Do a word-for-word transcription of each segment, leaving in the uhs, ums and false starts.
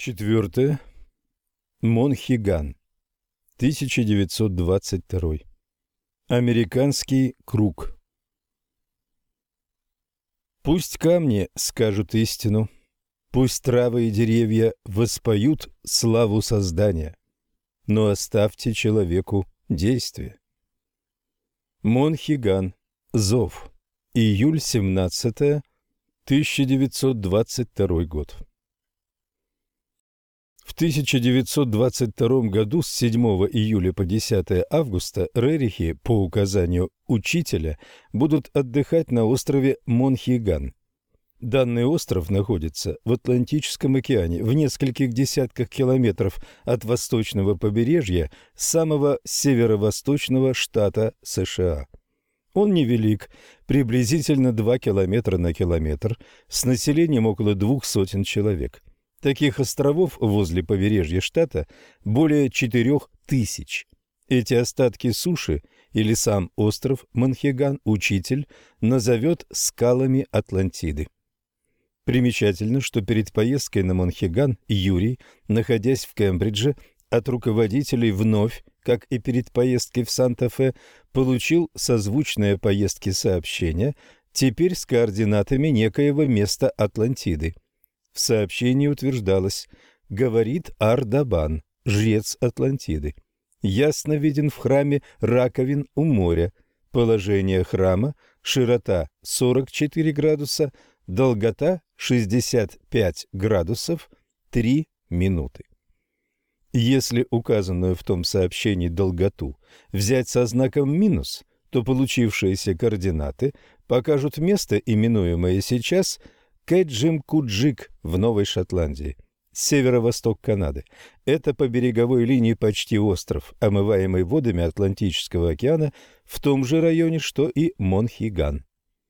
Четвертое. Монхиган. тысяча девятьсот двадцать второй. Американский круг. Пусть камни скажут истину, пусть травы и деревья воспоют славу создания, но оставьте человеку действие. Монхиган. Зов. Июль семнадцатое, тысяча девятьсот двадцать второй год. В тысяча девятьсот двадцать втором году с седьмого июля по десятое августа рерихи по указанию учителя будут отдыхать на острове Монхиган. Данный остров находится в Атлантическом океане в нескольких десятках километров от восточного побережья самого северо-восточного штата США. Он невелик, приблизительно два километра на километр, с населением около двух сотен человек. Таких островов возле побережья штата более четырех тысяч. Эти остатки суши или сам остров Монхиган учитель назовет скалами Атлантиды. Примечательно, что перед поездкой на Монхиган Юрий, находясь в Кембридже, от руководителей вновь, как и перед поездкой в Санта-Фе, получил созвучное поездке сообщение, теперь с координатами некоего места Атлантиды. В сообщении утверждалось: говорит Ардабан, жрец Атлантиды. Ясно виден в храме раковин у моря. Положение храма: широта сорок четыре градуса, долгота шестьдесят пять градусов, три минуты. Если указанную в том сообщении долготу взять со знаком минус, то получившиеся координаты покажут место, именуемое сейчас Кэджимкуджик в Новой Шотландии, северо-восток Канады. Это по береговой линии почти остров, омываемый водами Атлантического океана в том же районе, что и Монхиган.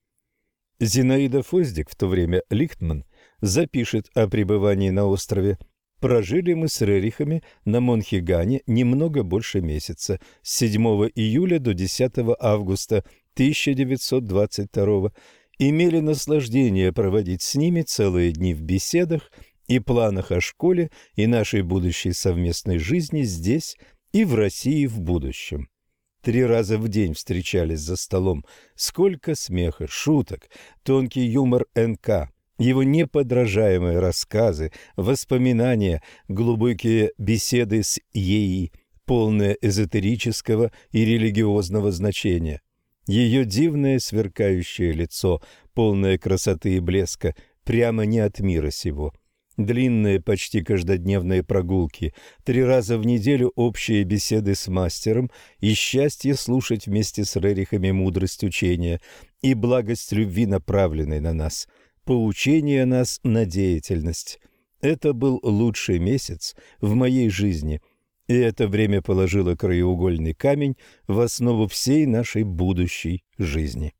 Зинаида Фоздик, в то время Лихтман, запишет о пребывании на острове. Прожили мы с рерихами на Монхигане немного больше месяца, с седьмого июля до десятого августа тысяча девятьсот двадцать второго. Имели наслаждение проводить с ними целые дни в беседах и планах о школе и нашей будущей совместной жизни здесь и в России в будущем. Три раза в день встречались за столом. Сколько смеха, шуток, тонкий юмор эн ка, его неподражаемые рассказы, воспоминания, глубокие беседы с ей, полные эзотерического и религиозного значения. Ее дивное сверкающее лицо, полное красоты и блеска, прямо не от мира сего. Длинные, почти каждодневные прогулки, три раза в неделю общие беседы с мастером и счастье слушать вместе с рерихами мудрость учения и благость любви, направленной на нас, поучение нас на деятельность. Это был лучший месяц в моей жизни, и это время положило краеугольный камень в основу всей нашей будущей жизни.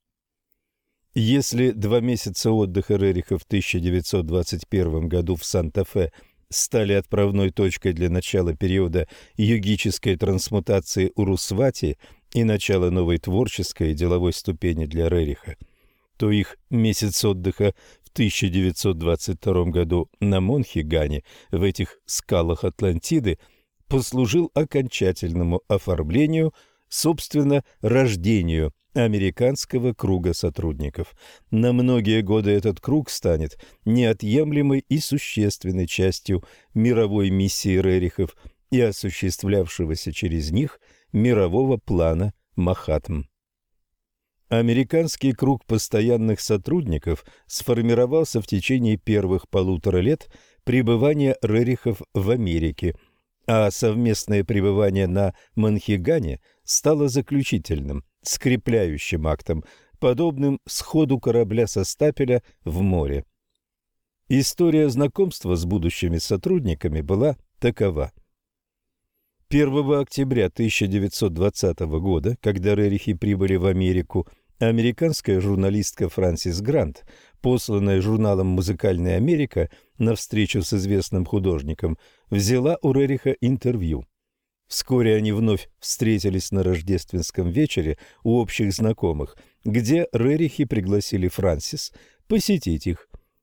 Если два месяца отдыха рерихов в тысяча девятьсот двадцать первом году в Санта-Фе стали отправной точкой для начала периода йогической трансмутации Урусвати и начала новой творческой и деловой ступени для рериха, то их месяц отдыха в тысяча девятьсот двадцать втором году на Монхигане, в этих скалах Атлантиды, послужил окончательному оформлению, собственно, рождению американского круга сотрудников. На многие годы этот круг станет неотъемлемой и существенной частью мировой миссии рерихов и осуществлявшегося через них мирового плана Махатм. Американский круг постоянных сотрудников сформировался в течение первых полутора лет пребывания рерихов в Америке, а совместное пребывание на Монхигане стало заключительным, скрепляющим актом, подобным сходу корабля со стапеля в море. История знакомства с будущими сотрудниками была такова. первого октября тысяча девятьсот двадцатого года, когда рерихи прибыли в Америку, американская журналистка Франсис Грант, посланная журналом «Музыкальная Америка» на встречу с известным художником, взяла у рериха интервью. Вскоре они вновь встретились на рождественском вечере у общих знакомых, где рерихи пригласили Франсис посетить их.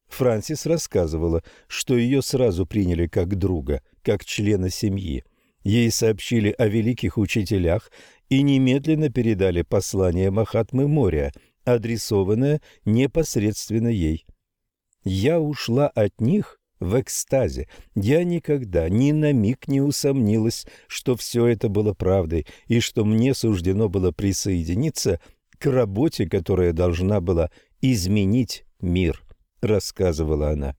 Франсис рассказывала, что ее сразу приняли как друга, как члена семьи. Ей сообщили о великих учителях и немедленно передали послание Махатмы Мория, адресованное непосредственно ей. «Я ушла от них в экстазе. Я никогда ни на миг не усомнилась, что все это было правдой и что мне суждено было присоединиться к работе, которая должна была изменить мир», — рассказывала она.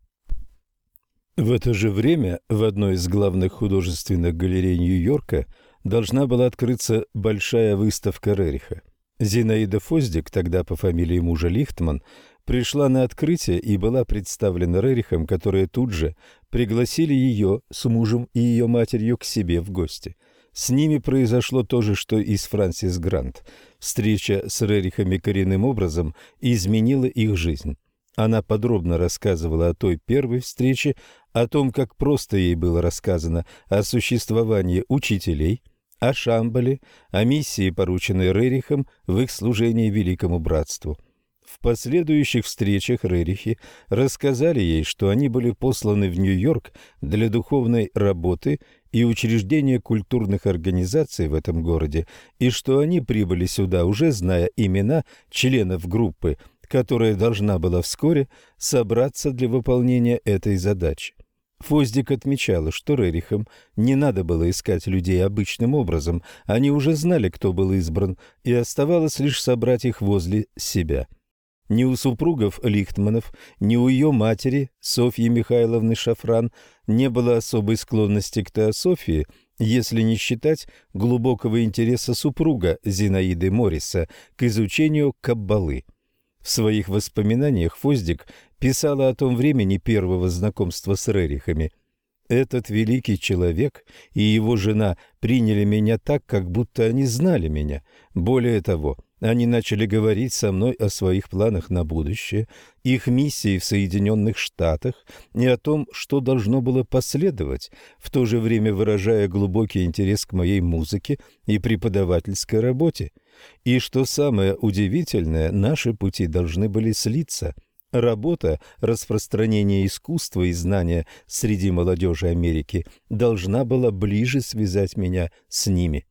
В это же время в одной из главных художественных галерей Нью-Йорка должна была открыться большая выставка Рериха. Зинаида Фоздик, тогда по фамилии мужа Лихтман, пришла на открытие и была представлена Рерихом, которые тут же пригласили ее с мужем и ее матерью к себе в гости. С ними произошло то же, что и с Франсис Грант. Встреча с Рерихами коренным образом изменила их жизнь. Она подробно рассказывала о той первой встрече, о том, как просто ей было рассказано о существовании учителей, о Шамбале, о миссии, порученной Рерихам в их служении Великому Братству. В последующих встречах Рерихи рассказали ей, что они были посланы в Нью-Йорк для духовной работы и учреждения культурных организаций в этом городе, и что они прибыли сюда, уже зная имена членов группы, которая должна была вскоре собраться для выполнения этой задачи. Фоздик отмечала, что Рерихам не надо было искать людей обычным образом, они уже знали, кто был избран, и оставалось лишь собрать их возле себя. Ни у супругов Лихтманов, ни у ее матери, Софьи Михайловны Шафран, не было особой склонности к теософии, если не считать глубокого интереса супруга Зинаиды Морриса к изучению каббалы. В своих воспоминаниях Фоздик писала о том времени первого знакомства с Рерихами. «Этот великий человек и его жена приняли меня так, как будто они знали меня. Более того, они начали говорить со мной о своих планах на будущее, их миссии в Соединенных Штатах и о том, что должно было последовать, в то же время выражая глубокий интерес к моей музыке и преподавательской работе. И что самое удивительное, наши пути должны были слиться. Работа, распространение искусства и знания среди молодежи Америки должна была ближе связать меня с ними».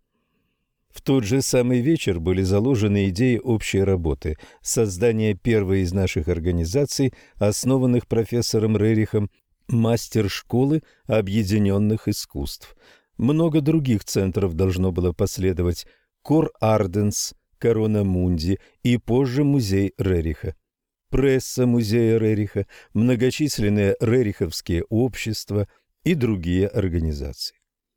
В тот же самый вечер были заложены идеи общей работы, создание первой из наших организаций, основанных профессором Рерихом, мастер-школы объединенных искусств. Много других центров должно было последовать: Кор Арденс, Корона Мунди и позже музей Рериха, пресса музея Рериха, многочисленные рериховские общества и другие организации.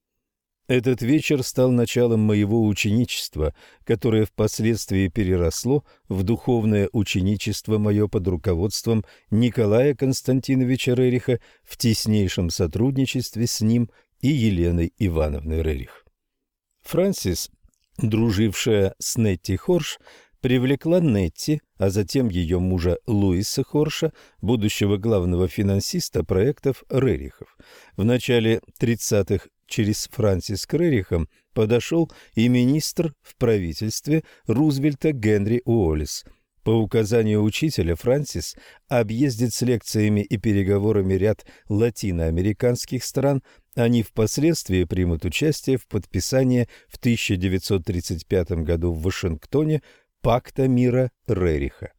Этот вечер стал началом моего ученичества, которое впоследствии переросло в духовное ученичество мое под руководством Николая Константиновича Рериха в теснейшем сотрудничестве с ним и Еленой Ивановной Рерих. Франсис, дружившая с Нетти Хорш, привлекла Нетти, а затем ее мужа Луиса Хорша, будущего главного финансиста проектов Рерихов. В начале тридцатых через Франсис к Рерихам подошел и министр в правительстве Рузвельта Генри Уоллес. По указанию учителя Франсис объездит с лекциями и переговорами ряд латиноамериканских стран. Они впоследствии примут участие в подписании в тысяча девятьсот тридцать пятом году в Вашингтоне Пакта мира Рериха.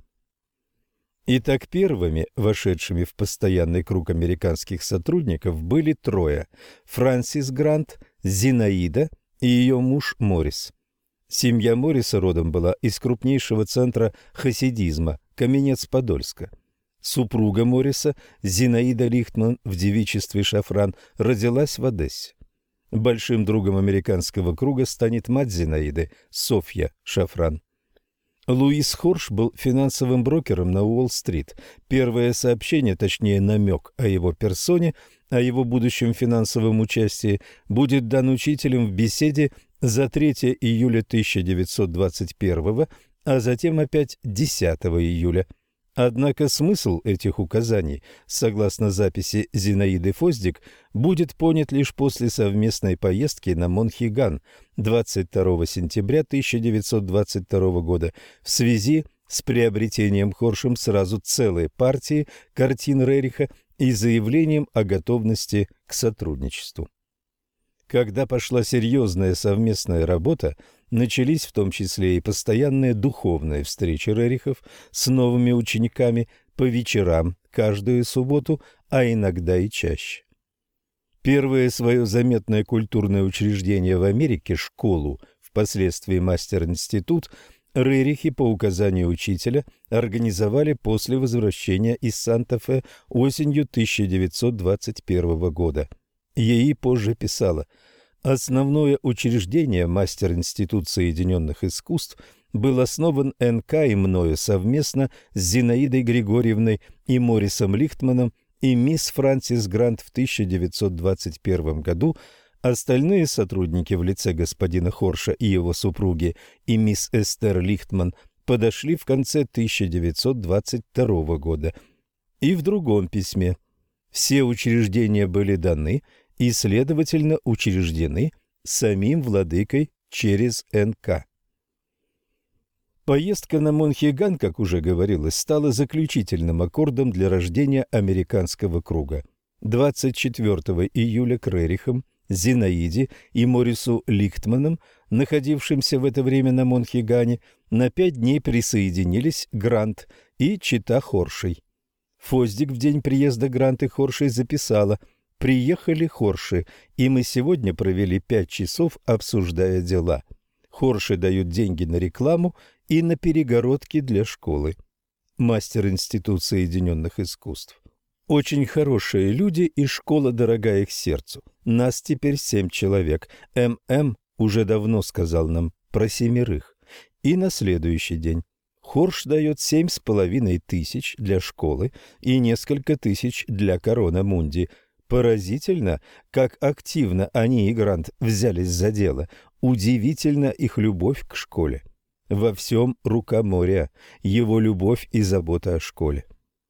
Итак, первыми, вошедшими в постоянный круг американских сотрудников, были трое: Франсис Грант, Зинаида и ее муж Моррис. Семья Морриса родом была из крупнейшего центра хасидизма – Каменец-Подольска. Супруга Морриса, Зинаида Лихтман в девичестве Шафран, родилась в Одессе. Большим другом американского круга станет мать Зинаиды, Софья Шафран. Луис Хорш был финансовым брокером на Уолл-стрит. Первое сообщение, точнее намек о его персоне, о его будущем финансовом участии, будет дан учителем в беседе за третьего июля тысяча девятьсот двадцать первого, а затем опять десятого июля. Однако смысл этих указаний, согласно записи Зинаиды Фоздик, будет понят лишь после совместной поездки на Монхиган двадцать второго сентября тысяча девятьсот двадцать второго года в связи с приобретением Хоршем сразу целой партии картин Рериха и заявлением о готовности к сотрудничеству. Когда пошла серьезная совместная работа, начались в том числе и постоянные духовные встречи Рерихов с новыми учениками по вечерам каждую субботу, а иногда и чаще. Первое свое заметное культурное учреждение в Америке, школу, впоследствии мастер-институт, Рерихи по указанию учителя организовали после возвращения из Санта-Фе осенью тысяча девятьсот двадцать первого года. Ей позже писала: «Основное учреждение, мастер-институт Соединенных искусств, был основан эн ка и мною совместно с Зинаидой Григорьевной и Моррисом Лихтманом и мисс Франсис Грант в тысяча девятьсот двадцать первом году. Остальные сотрудники в лице господина Хорша и его супруги и мисс Эстер Лихтман подошли в конце тысяча девятьсот двадцать второго года». И в другом письме: «Все учреждения были даны и, следовательно, учреждены самим владыкой через эн ка». Поездка на Монхеган, как уже говорилось, стала заключительным аккордом для рождения американского круга. двадцать четвёртого июля к Рерихам, Зинаиде и Моррису Лихтманам, находившимся в это время на Монхегане, на пять дней присоединились Грант и чета Хоршей. Фоздик в день приезда Грант и Хоршей записала: «Приехали Хорши, и мы сегодня провели пять часов, обсуждая дела. Хорши дают деньги на рекламу и на перегородки для школы». Мастер-институт Соединенных искусств. Очень хорошие люди, и школа дорога их сердцу. Нас теперь семь человек. эм эм уже давно сказал нам про семерых. И на следующий день Хорш дает семь с половиной тысяч для школы и несколько тысяч для Корона Мунди. Поразительно, как активно они и Грант взялись за дело. Удивительно их любовь к школе. Во всем рука моря, его любовь и забота о школе.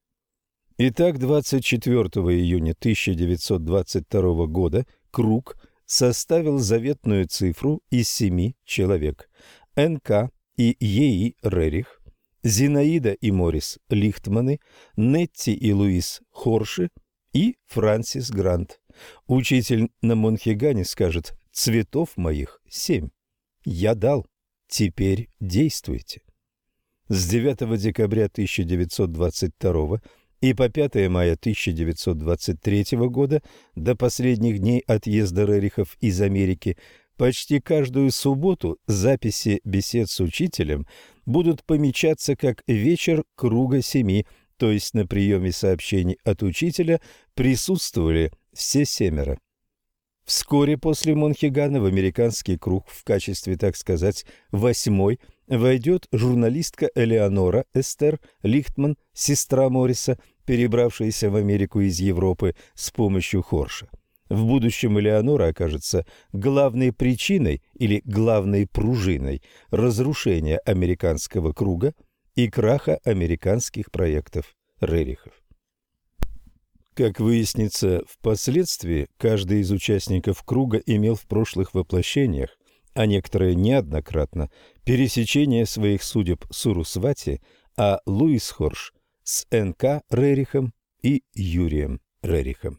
Итак, двадцать четвёртого июня тысяча девятьсот двадцать второго года круг составил заветную цифру из семи человек. эн ка и Е И Рерих, Зинаида и Моррис Лихтманы, Нетти и Луис Хорши и Франсис Грант. Учитель на Монхегане скажет: «Цветов моих семь. Я дал. Теперь действуйте». С девятого декабря тысяча девятьсот двадцать второго и по пятое мая тысяча девятьсот двадцать третьего года, до последних дней отъезда Рерихов из Америки, почти каждую субботу записи бесед с учителем будут помечаться как «Вечер круга семи», то есть на приеме сообщений от учителя присутствовали все семеро. Вскоре после Монхегана в американский круг в качестве, так сказать, восьмой войдет журналистка Элеонора Эстер Лихтман, сестра Морриса, перебравшаяся в Америку из Европы с помощью Хорша. В будущем Элеонора окажется главной причиной или главной пружиной разрушения американского круга и краха американских проектов Рерихов. Как выяснится впоследствии, каждый из участников круга имел в прошлых воплощениях, а некоторые неоднократно, пересечение своих судеб с Урусвати, а Луис Хорш с эн ка Рерихом и Юрием Рерихом.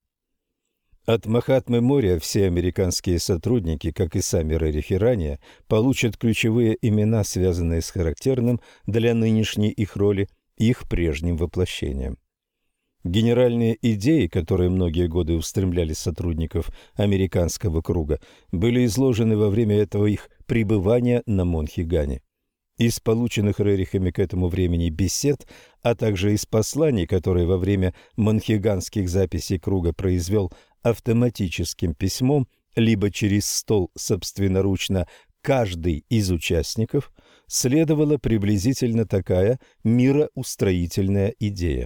От Махатмы Мория все американские сотрудники, как и сами Рерихи ранее, получат ключевые имена, связанные с характерным для нынешней их роли их прежним воплощением. Генеральные идеи, которые многие годы устремляли сотрудников американского круга, были изложены во время этого их пребывания на Монхегане. Из полученных Рерихами к этому времени бесед, а также из посланий, которые во время монхеганских записей круга произвел автоматическим письмом, либо через стол собственноручно каждый из участников, следовала приблизительно такая мироустроительная идея.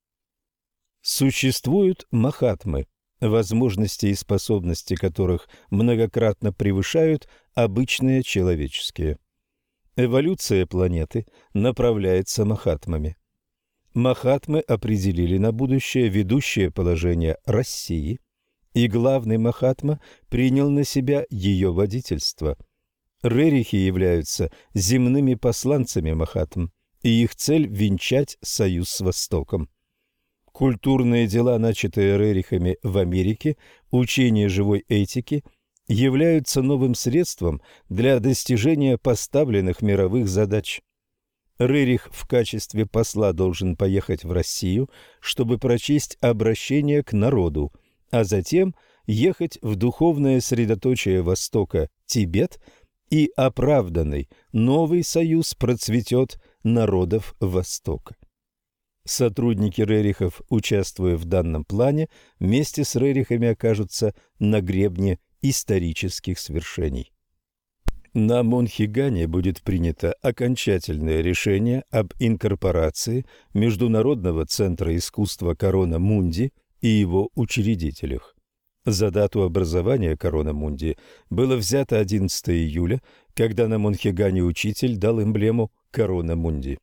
Существуют махатмы, возможности и способности которых многократно превышают обычные человеческие. Эволюция планеты направляется махатмами. Махатмы определили на будущее ведущее положение России, и главный махатма принял на себя ее водительство. Рерихи являются земными посланцами махатм, и их цель – венчать союз с Востоком. Культурные дела, начатые Рерихами в Америке, учение живой этики, являются новым средством для достижения поставленных мировых задач. Рерих в качестве посла должен поехать в Россию, чтобы прочесть обращение к народу, а затем ехать в духовное средоточие Востока, Тибет, и оправданный новый союз процветет народов Востока. Сотрудники Рерихов, участвуя в данном плане, вместе с Рерихами окажутся на гребне исторических свершений. На Монхигане будет принято окончательное решение об инкорпорации Международного центра искусства Корона Мунди и его учредителях. За дату образования Корона Мунди было взято одиннадцатого июля, когда на Монхигане учитель дал эмблему Корона Мунди.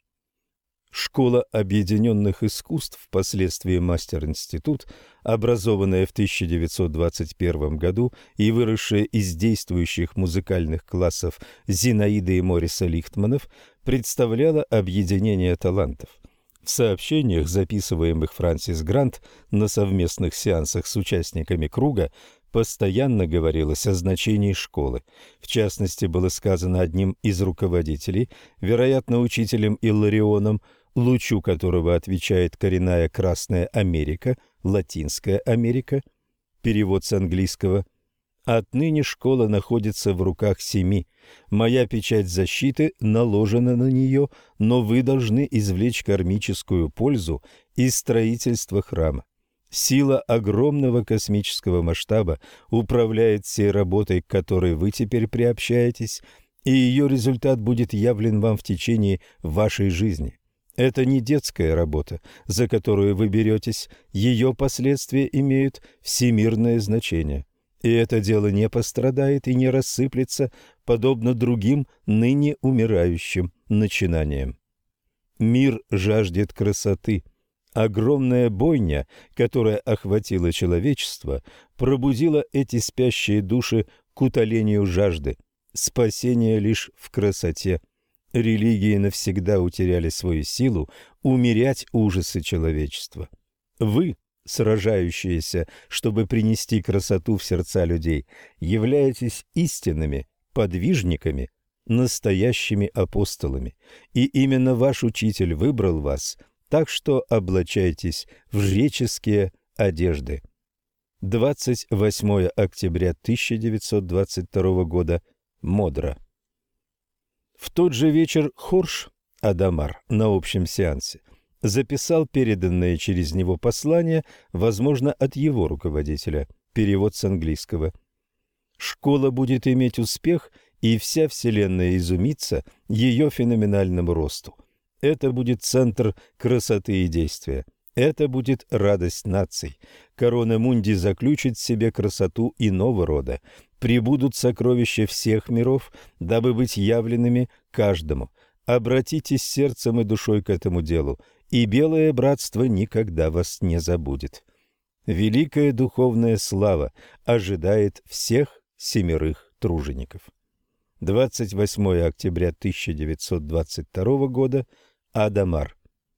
Школа объединенных искусств, впоследствии мастер-институт, образованная в тысяча девятьсот двадцать первом году и выросшая из действующих музыкальных классов Зинаиды и Мориса Лихтманов, представляла объединение талантов. В сообщениях, записываемых Франсис Грант на совместных сеансах с участниками круга, постоянно говорилось о значении школы. В частности, было сказано одним из руководителей, вероятно, учителем Илларионом, лучу которого отвечает коренная Красная Америка, Латинская Америка, перевод с английского. «Отныне школа находится в руках семи. Моя печать защиты наложена на нее, но вы должны извлечь кармическую пользу из строительства храма. Сила огромного космического масштаба управляет всей работой, к которой вы теперь приобщаетесь, и ее результат будет явлен вам в течение вашей жизни. Это не детская работа, за которую вы беретесь, ее последствия имеют всемирное значение. И это дело не пострадает и не рассыплется, подобно другим ныне умирающим начинаниям. Мир жаждет красоты. Огромная бойня, которая охватила человечество, пробудила эти спящие души к утолению жажды. Спасение лишь в красоте. Религии навсегда утеряли свою силу умерять ужасы человечества. Вы, сражающиеся, чтобы принести красоту в сердца людей, являетесь истинными подвижниками, настоящими апостолами. И именно ваш учитель выбрал вас, так что облачайтесь в жреческие одежды. двадцать восьмого октября тысяча девятьсот двадцать второго года. Модра. В тот же вечер Хорш Адамар на общем сеансе записал переданное через него послание, возможно, от его руководителя, перевод с английского. «Школа будет иметь успех, и вся Вселенная изумится ее феноменальному росту. Это будет центр красоты и действия. Это будет радость наций. Корона Мунди заключит в себе красоту иного рода. Прибудут сокровища всех миров, дабы быть явленными каждому. Обратитесь сердцем и душой к этому делу, и белое братство никогда вас не забудет. Великая духовная слава ожидает всех семерых тружеников». двадцать восьмого октября тысяча девятьсот двадцать второго года. Адамар.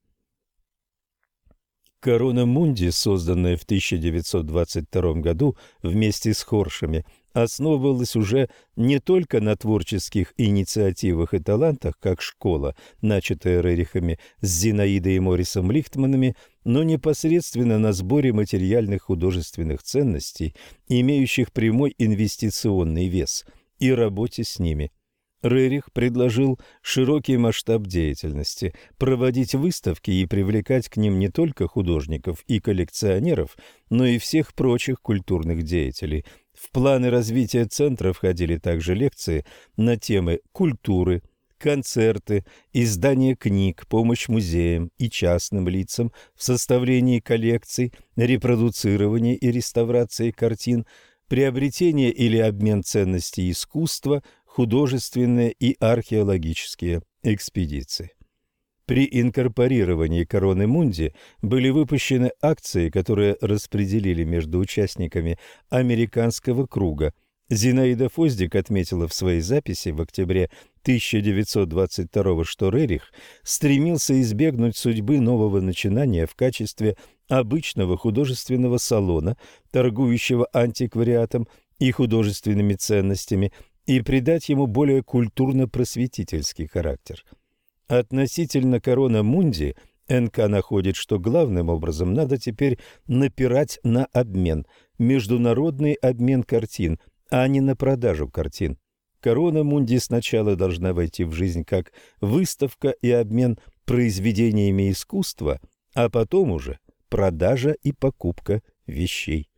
Корона Мунди, созданная в тысяча девятьсот двадцать втором году вместе с Хоршами, основывалась уже не только на творческих инициативах и талантах, как школа, начатая Рерихами с Зинаидой и Морисом Лихтманами, но непосредственно на сборе материальных художественных ценностей, имеющих прямой инвестиционный вес, и работе с ними. Рерих предложил широкий масштаб деятельности, проводить выставки и привлекать к ним не только художников и коллекционеров, но и всех прочих культурных деятелей. В планы развития центра входили также лекции на темы культуры, концерты, издание книг, помощь музеям и частным лицам в составлении коллекций, репродуцировании и реставрации картин, приобретение или обмен ценностей искусства, художественные и археологические экспедиции. При инкорпорировании Короны Мунди были выпущены акции, которые распределили между участниками американского круга. Зинаида Фоздик отметила в своей записи в октябре тысяча девятьсот двадцать второго, что Рерих стремился избегнуть судьбы нового начинания в качестве обычного художественного салона, торгующего антиквариатом и художественными ценностями, и придать ему более культурно-просветительский характер. Относительно Корона Мунди эн ка находит, что главным образом надо теперь напирать на обмен, международный обмен картин, а не на продажу картин. Корона Мунди сначала должна войти в жизнь как выставка и обмен произведениями искусства, а потом уже продажа и покупка вещей.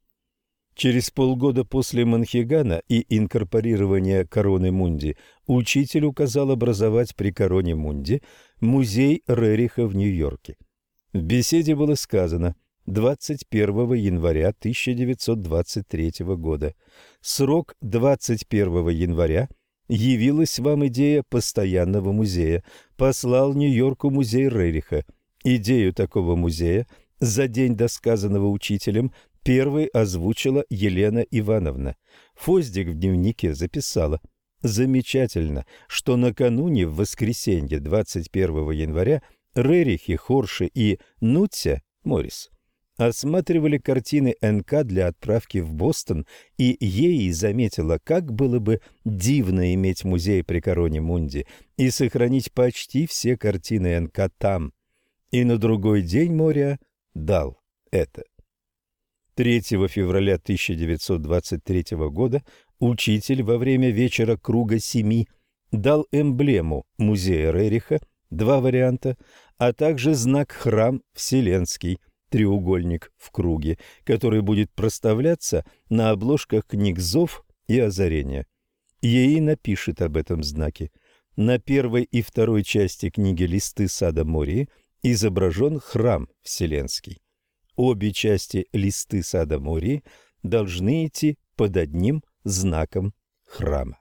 Через полгода после Монхегана и инкорпорирования Короны Мунди учитель указал образовать при Короне Мунди музей Рериха в Нью-Йорке. В беседе было сказано двадцать первого января тысяча девятьсот двадцать третьего года. Срок двадцать первого января. Явилась вам идея постоянного музея. Послал Нью-Йорку музей Рериха. Идею такого музея за день до сказанного учителем первой озвучила Елена Ивановна. Фоздик в дневнике записала: «Замечательно, что накануне в воскресенье двадцать первого января Рерихи, Хорши и Нутся Моррис осматривали картины эн ка для отправки в Бостон, и ей заметила, как было бы дивно иметь музей при Короне Мунди и сохранить почти все картины эн ка там. И на другой день Мориа дал это». третьего февраля тысяча девятьсот двадцать третьего года учитель во время вечера Круга Семи дал эмблему музея Рериха, два варианта, а также знак «Храм Вселенский», треугольник в круге, который будет проставляться на обложках книг «Зов» и «Озарение». Ей напишет об этом знаке. На первой и второй части книги «Листы сада Мории» изображен храм Вселенский. Обе части «Листы сада Мории» должны идти под одним знаком храма.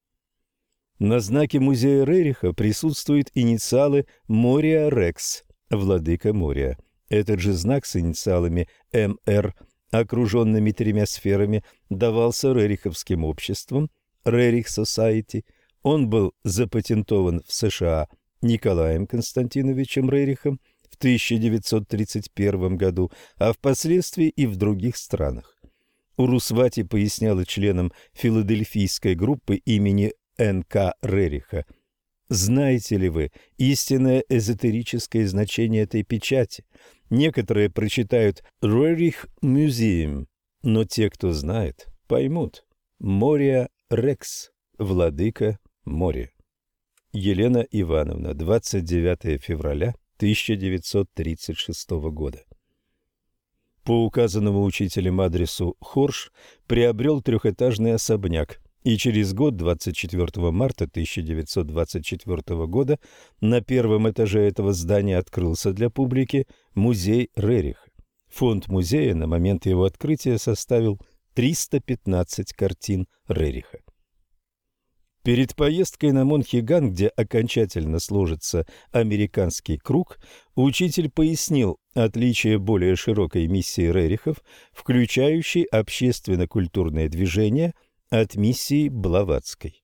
На знаке музея Рериха присутствуют инициалы Мория Рекс, владыка Мория. Этот же знак с инициалами эм эр, окруженными тремя сферами, давался Рериховским обществом, Рерих Society. Он был запатентован в США Николаем Константиновичем Рерихом в тысяча девятьсот тридцать первом году, а впоследствии и в других странах. Урусвати поясняла членам филадельфийской группы имени эн ка Рериха: «Знаете ли вы истинное эзотерическое значение этой печати? Некоторые прочитают «Рерих Museum», но те, кто знает, поймут. Мория Рекс, владыка моря». Елена Ивановна, двадцать девятого февраля тысяча девятьсот тридцать шестого года. По указанному учителем адресу Хорш приобрел трехэтажный особняк, и через год, двадцать четвёртого марта тысяча девятьсот двадцать четвёртого года, на первом этаже этого здания открылся для публики музей Рериха. Фонд музея на момент его открытия составил триста пятнадцать картин Рериха. Перед поездкой на Монхеган, где окончательно сложится американский круг, учитель пояснил отличие более широкой миссии Рерихов, включающей общественно-культурное движение, от миссии Блаватской.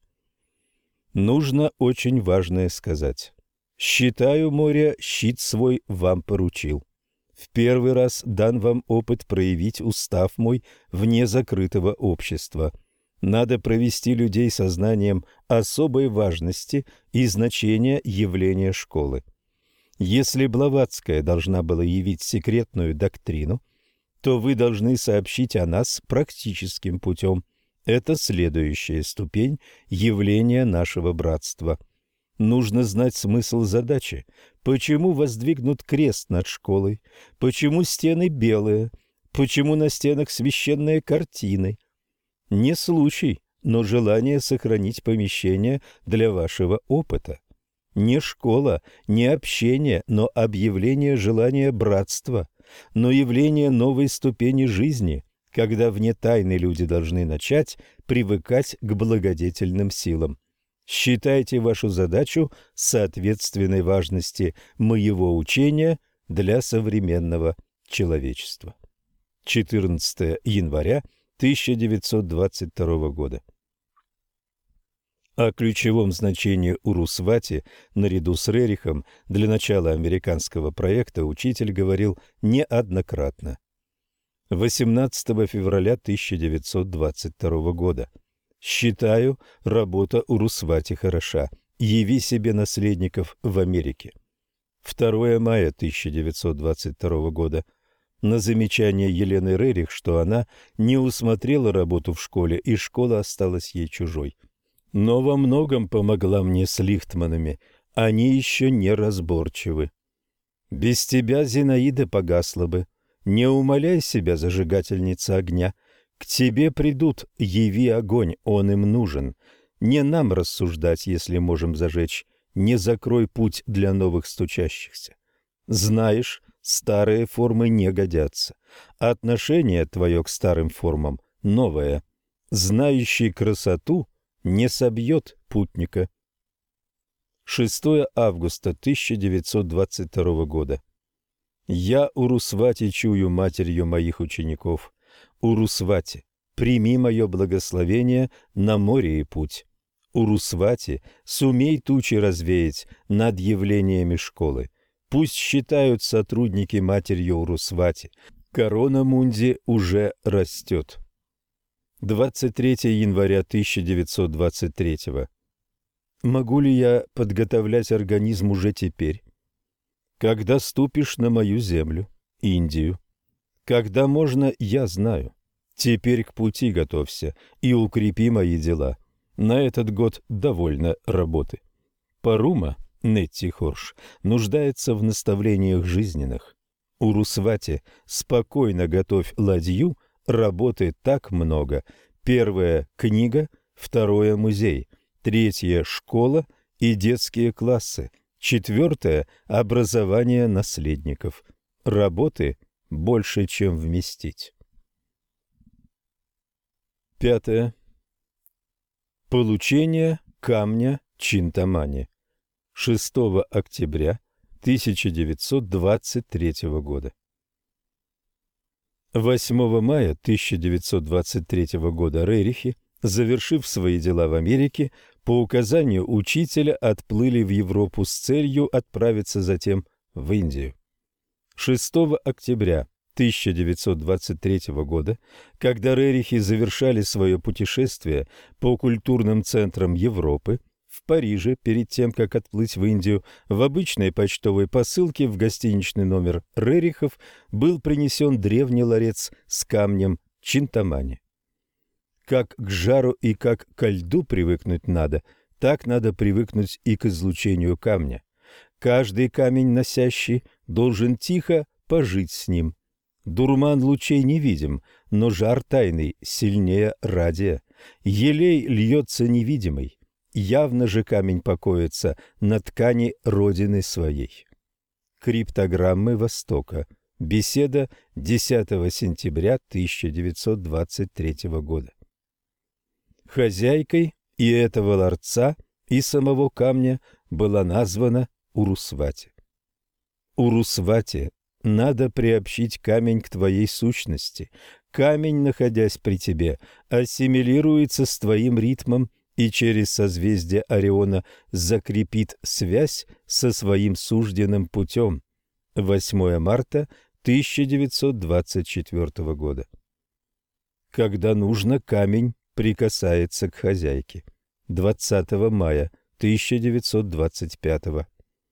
Нужно очень важное сказать. «Считаю, Моря, щит свой вам поручил. В первый раз дан вам опыт проявить устав мой вне закрытого общества. Надо провести людей сознанием особой важности и значения явления школы. Если Блаватская должна была явить секретную доктрину, то вы должны сообщить о нас практическим путем. Это следующая ступень явления нашего братства. Нужно знать смысл задачи. Почему воздвигнут крест над школой? Почему стены белые? Почему на стенах священные картины? Не случай, но желание сохранить помещение для вашего опыта. Не школа, не общение, но объявление желания братства, но явление новой ступени жизни, когда вне тайны люди должны начать привыкать к благодетельным силам. Считайте вашу задачу соответственной важности моего учения для современного человечества. четырнадцатого января тысяча девятьсот двадцать второго года. О ключевом значении Урусвати наряду с Рерихом для начала американского проекта учитель говорил неоднократно. восемнадцатого февраля тысяча девятьсот двадцать второго года. «Считаю, работа Урусвати хороша. Яви себе наследников в Америке». второго мая тысяча девятьсот двадцать второго года. На замечание Елены Рерих, что она не усмотрела работу в школе, и школа осталась ей чужой. «Но во многом помогла мне с Лихтманами. Они еще не разборчивы. Без тебя Зинаида погасла бы. Не умаляй себя, зажигательница огня. К тебе придут, яви огонь, он им нужен. Не нам рассуждать, если можем зажечь. Не закрой путь для новых стучащихся. Знаешь, старые формы не годятся. Отношение твое к старым формам новое. Знающий красоту не собьет путника». шестого августа тысяча девятьсот двадцать второго года. «Я, Урусвати, чую матерью моих учеников. Урусвати, прими мое благословение на море и путь. Урусвати, сумей тучи развеять над явлениями школы. Пусть считают сотрудники матерью Урусвати. Корона Мунди уже растет». двадцать третьего января тысяча девятьсот двадцать третьего. Могу ли я подготовлять организм уже теперь? Когда ступишь на мою землю, Индию? Когда можно, я знаю. Теперь к пути готовься и укрепи мои дела. На этот год довольно работы. Парума, Нетти Хорш, нуждается в наставлениях жизненных. Урусвати, спокойно готовь ладью, работы так много. Первая – книга, второе – музей, третье – школа и детские классы, четвертое – образование наследников. Работы больше, чем вместить. Пятое. Получение камня Чинтамани. шестого октября тысяча девятьсот двадцать третьего года. восьмого мая тысяча девятьсот двадцать третьего года Рерихи, завершив свои дела в Америке, по указанию учителя отплыли в Европу с целью отправиться затем в Индию. шестого октября тысяча девятьсот двадцать третьего года, когда Рерихи завершали свое путешествие по культурным центрам Европы, в Париже, перед тем, как отплыть в Индию, в обычной почтовой посылке в гостиничный номер Рерихов был принесен древний ларец с камнем Чинтамани. Как к жару и как ко льду привыкнуть надо, так надо привыкнуть и к излучению камня. Каждый камень носящий должен тихо пожить с ним. Дурман лучей невидим, но жар тайный сильнее радия. Елей льется невидимый. Явно же камень покоится на ткани родины своей. Криптограммы Востока. Беседа десятого сентября тысяча девятьсот двадцать третьего года. Хозяйкой и этого ларца, и самого камня была названа Урусвати. Урусвати, надо приобщить камень к твоей сущности. Камень, находясь при тебе, ассимилируется с твоим ритмом и через созвездие Ориона закрепит связь со своим сужденным путем. восьмого марта тысяча девятьсот двадцать четвертого года. Когда нужно, камень прикасается к хозяйке. двадцатого мая тысяча девятьсот двадцать пятого.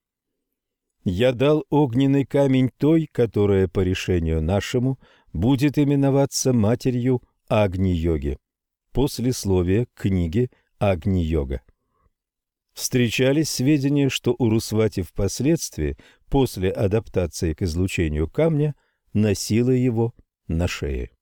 Я дал огненный камень той, которая по решению нашему будет именоваться матерью Агни-йоги. Послесловие книги Агни-йога. Встречались сведения, что Урусвати впоследствии, после адаптации к излучению камня, носила его на шее.